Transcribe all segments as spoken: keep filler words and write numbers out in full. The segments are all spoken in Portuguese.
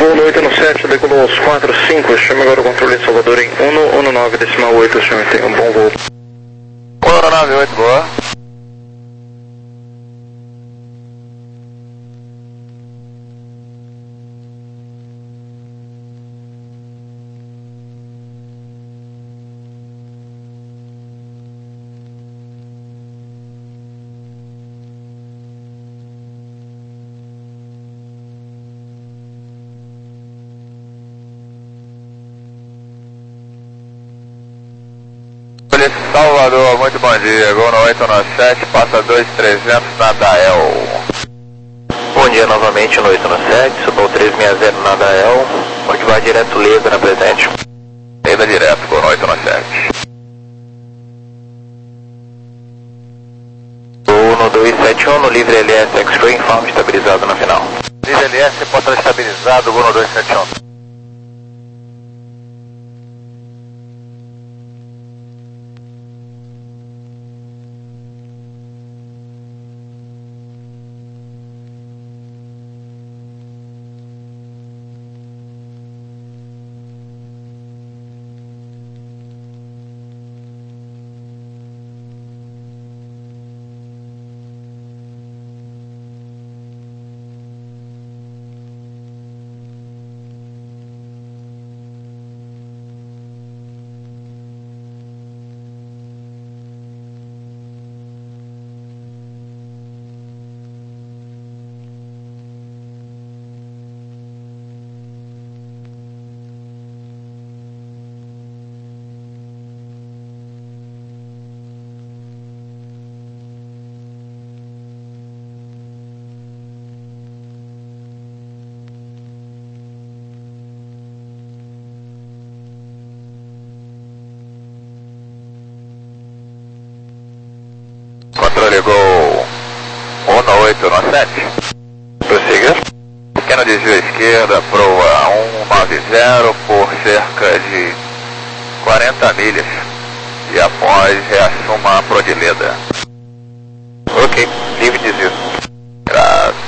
Voo no oito no sete, decolou aos quatro cinco, chame agora o controle de Salvador em um um nove decimal oito, chame, tenha um bom voo. um nove oito, boa. Salvador, muito bom dia, Gol no oito no sete, passa dois trezentos na Dael. Bom dia novamente no oito no sete, subiu três seis zero na Dael, pode vai direto Leda na presente. Leda direto, Gol no oito no sete. Gol no dois sete um, no livre L S Extreme, farm estabilizado no final. Livre L S, porta estabilizado, Gol no dois sete um. Controle Gol um no oito no sete. Prossiga. Pequeno desvio à esquerda, proa um nove zero por cerca de quarenta milhas. E após reassuma a Prodileda. Ok, livre desvio. Graças.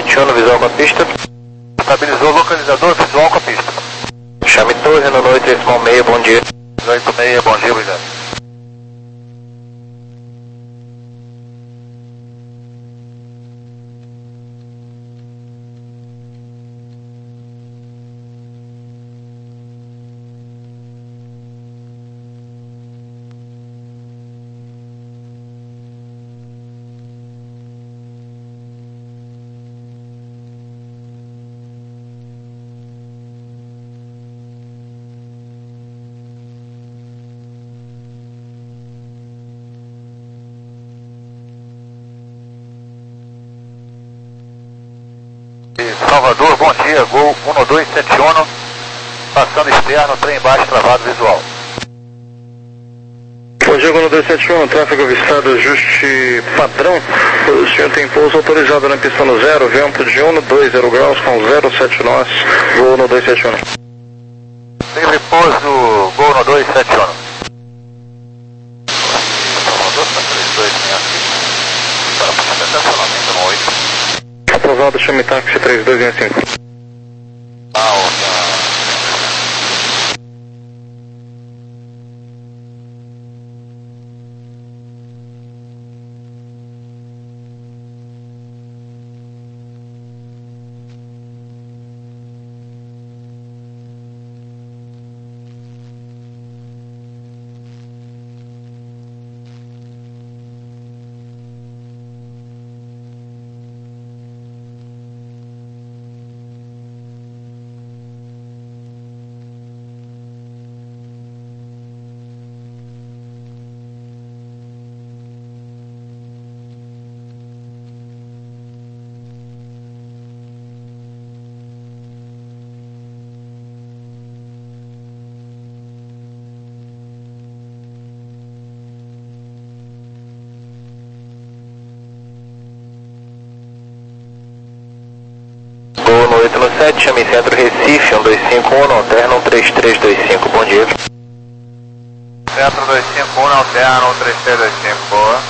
sete um, visual com a pista. Estabilizou o localizador, visual com a pista. Chame Torre, no oito decimal seis, bom dia. oito seis, bom dia, obrigado. Salvador, bom dia, Gol um dois sete um, passando externo, trem embaixo, travado visual. Bom dia, Gol um dois sete um, tráfego avistado, ajuste padrão. O senhor tem pouso autorizado na pista no zero, vento de um dois zero graus com zero sete nós, Gol um dois sete um. Livre pouso, Gol um dois sete um. Salvador, está três dois seis cinco. Para estacionamento no oito. Aprovado, chame táxi três dois seis cinco. oito no sete, chame Centro Recife, um dois cinco um, alterna um três três dois cinco, bom dia. Centro dois cinco um, alterna um três três dois cinco, boa.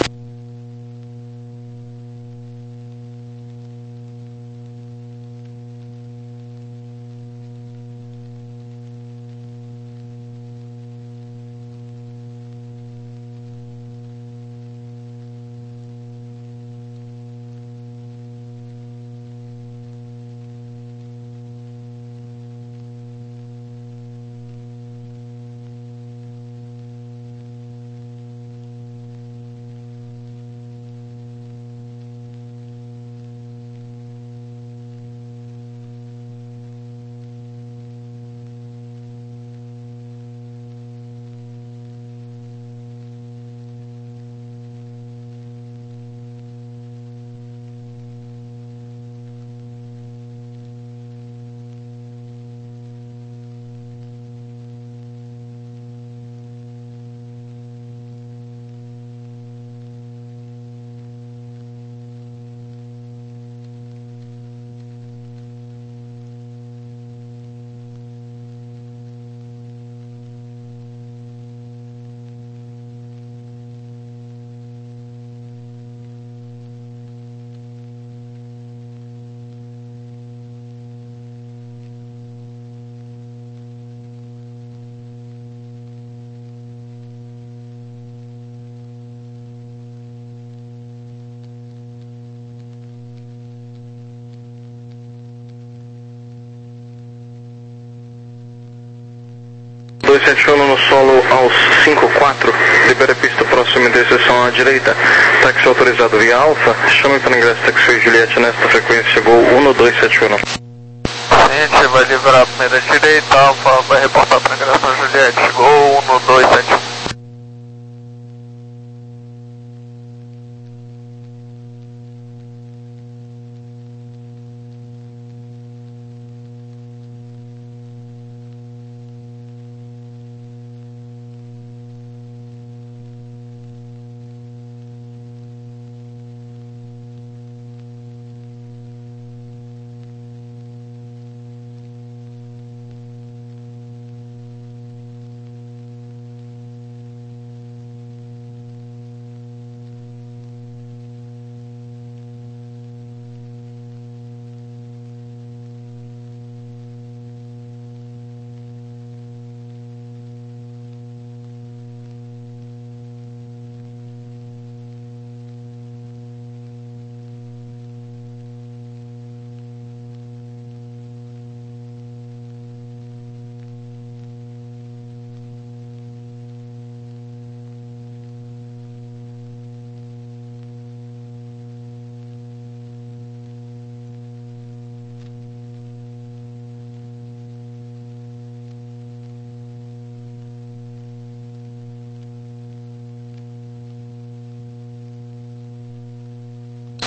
dois sete um no solo aos cinco quatro, libera a pista próxima interseção à direita, táxi autorizado via Alfa, chame para ingresso táxi Juliette nesta frequência Gol um dois sete um. Gente, vai liberar a primeira direita, Alfa vai reportar para ingresso na Juliette, Gol um dois sete um.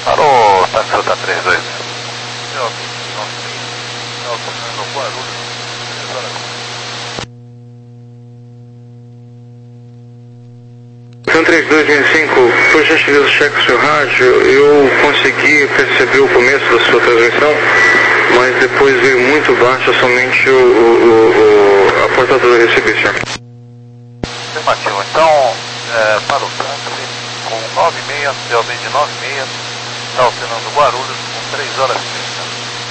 Alô, Taxota trinta e dois. Eu, não sei. Eu estou no Guarulhos. Então três dois seis cinco, por gentileza, cheque o seu rádio. Eu consegui perceber o começo da sua transmissão, mas depois veio muito baixo, somente o, o, o, a portadora recebeu, senhor. Afirmativo. Então, é, para o táxi, com nove e meia, C O B de nove e meia, está operando Guarulhos com três horas e trinta.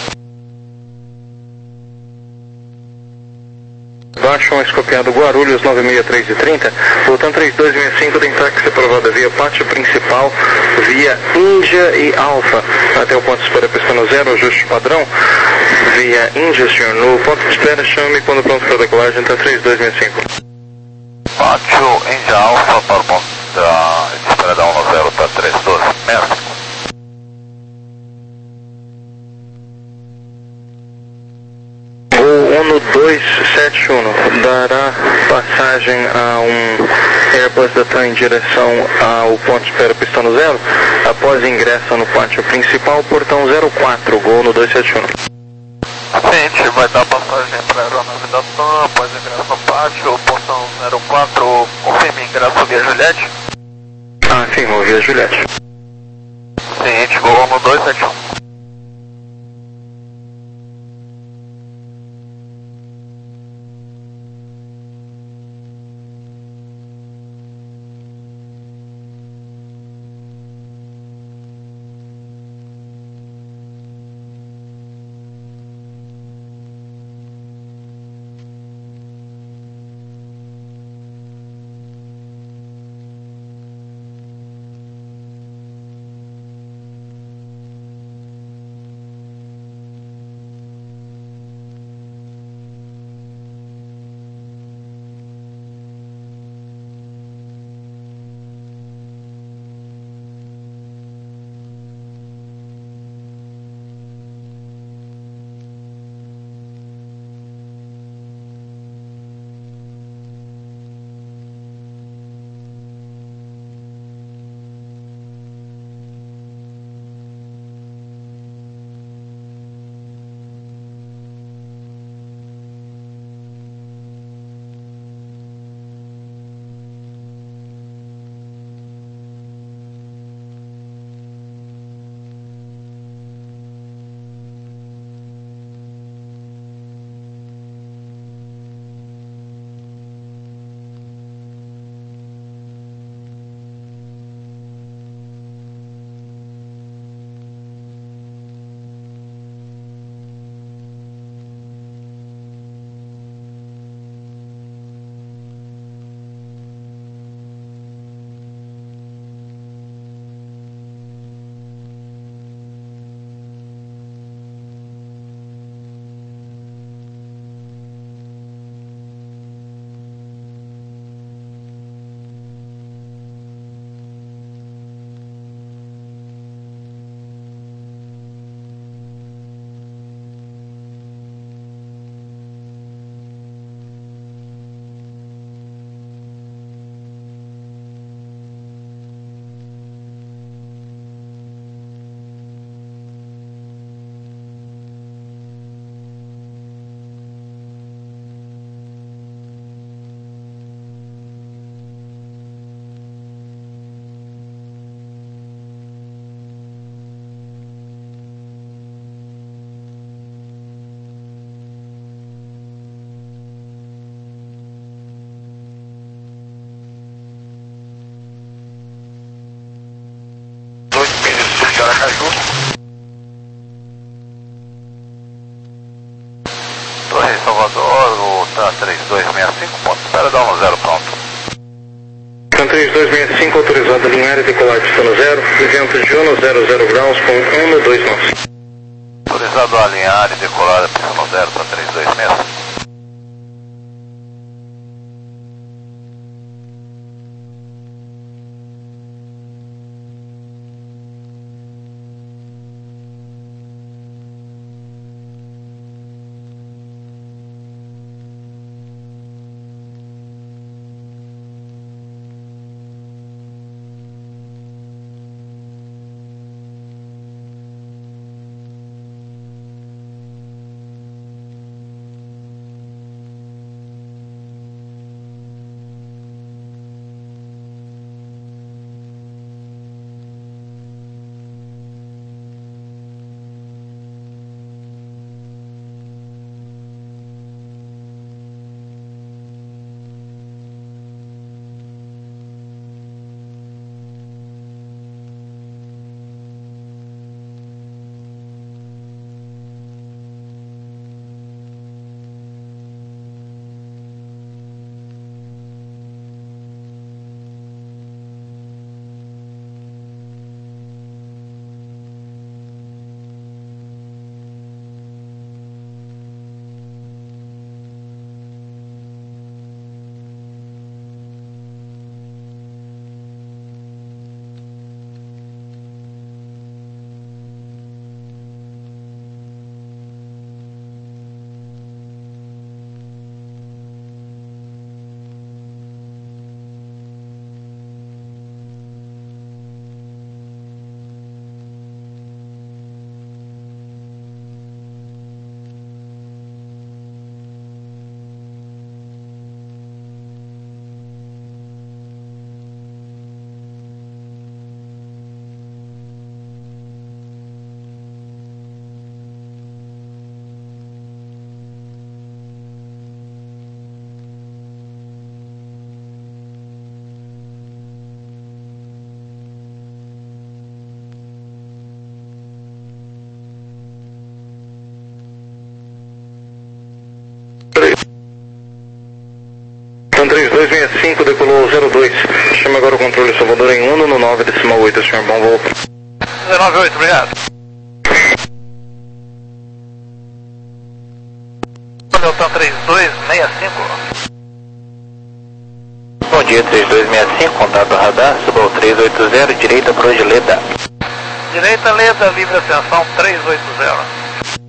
Baixo, um escopiado Guarulhos, nove seis três e trinta, voltando três dois seis cinco, tem táxi aprovada via pátio principal, via Índia e Alfa, até o ponto de espera pistando zero, ajuste padrão, via Índia, senhor, no ponto de espera, chame quando pronto para decolagem, então três dois seis cinco. Pátio Índia Alfa para o ponto da espera da um zero para três doze, México. O dois sete um dará passagem a um Airbus da TAM em direção ao ponto de espera pistão zero, após ingresso no pátio principal, portão zero quatro, gol no dois sete um. Gente, vai dar passagem para a aeronave da TAM, após ingresso no pátio, portão zero quatro, confirme ingresso via Juliette. Ah, afirmou, via Juliette. Gente, gol no dois sete um. Aracaju. Torre Salvador, o T A três dois seis cinco, ponto de espera, dá um zero pronto. T A três dois seis cinco, autorizado a alinhar e decolar pistão zero, vento de um zero zero graus com um no dois nove. Autorizado a alinhar e decolar pistão zero para três dois seis cinco. dois seis cinco, decolou zero dois. Chama agora o controle Salvador em Uno no nove decimal oito, senhor. Bom voo. dezenove oito, obrigado. Delta três dois seis cinco. Bom dia, três dois seis cinco, contato radar, suba ao três oito zero, direita para hoje, Leda. Direita, Leda, livre ascensão três oito zero.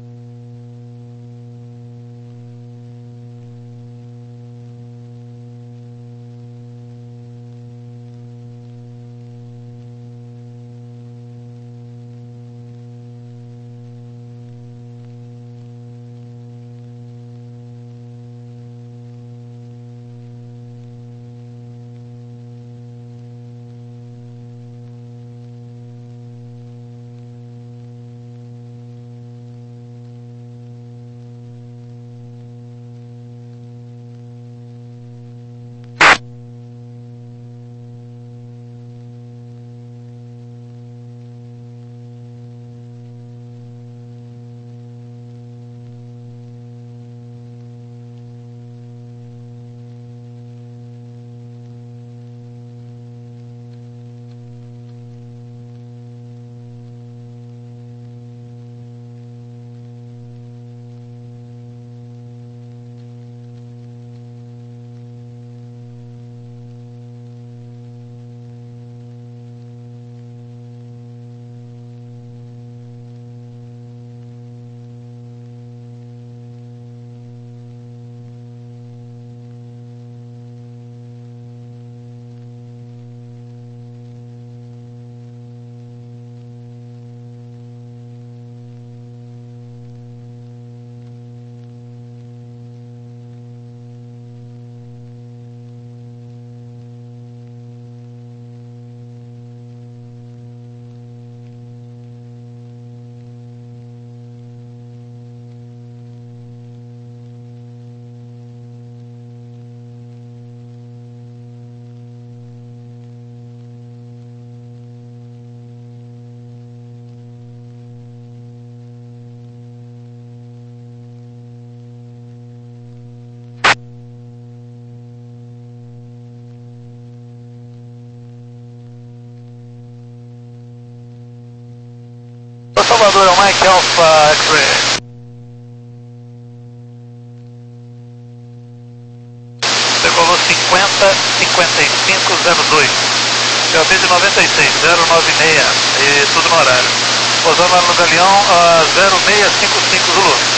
Salvador, é o Mike Alpha X-Ray. Decolou cinquenta, cinquenta e cinco, zero dois. C O B de noventa e seis, zero nove seis. E tudo no horário. Pousando lá no Galeão, uh, zero seis cinco cinco Zulu.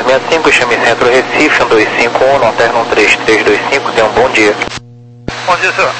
sessenta e cinco, chame Centro Recife, um dois cinco um, Lanterna um três três dois cinco, tenha um bom dia. Bom dia, senhor.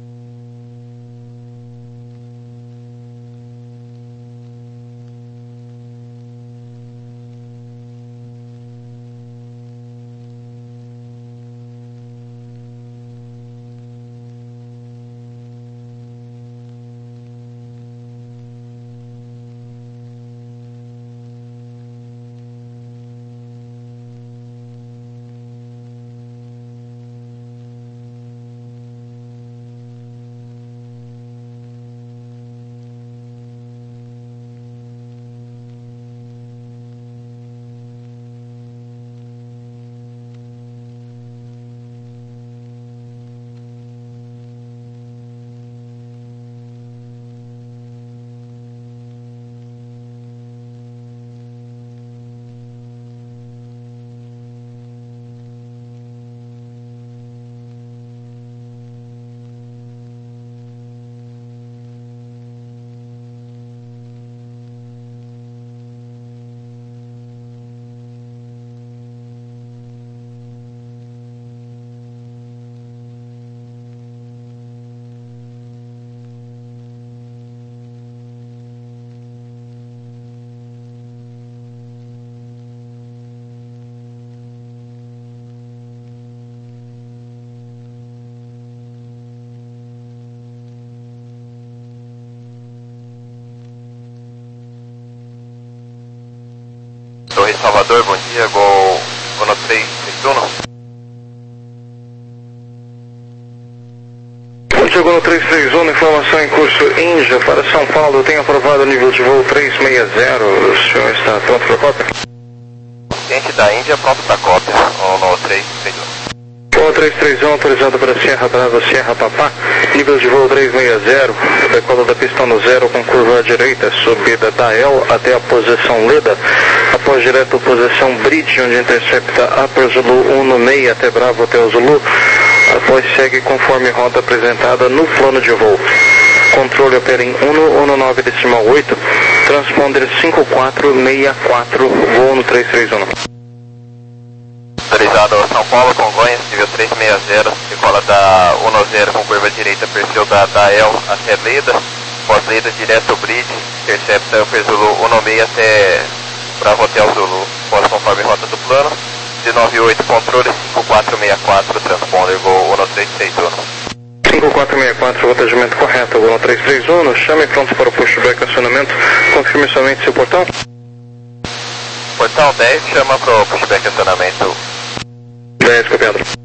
Torre Salvador, bom dia, Gol Gol três três um. Bom dia, Gol três três um, informação em curso Índia para São Paulo, eu tenho aprovado o nível de voo trezentos e sessenta, o senhor está pronto para a cópia? Cliente da Índia, pronto para a cópia, Gol três três um. Gol três três um, autorizado para Sierra Brava, Sierra Papá, nível de voo trezentos e sessenta, decola da pista no zero com curva à direita, subida da El até a posição Leda, após direto posição Bridge, onde intercepta Upper Zulu um no meio até Bravo Hotel Zulu, após segue conforme rota apresentada no plano de voo. Controle opera em um um nove decimal oito, transponder cinco quatro seis quatro, voo no três três um. Autorizado São Paulo, Congonhas, nível trezentos e sessenta, decola da um zero com curva direita, perfil da, da El até Leda, pós Leda direto Bridge, intercepta Upper Zulu um no meio até Bravo Hotel Zulu, pós conforme rota do plano, de nove oito controle cinco quatro seis quatro, transponder Gol um três três um. cinco quatro seis quatro, atendimento correto, Gol três três um, chame pronto para o pushback acionamento, confirme somente seu portão. Portão dez, chama para o pushback acionamento. dez, copiado.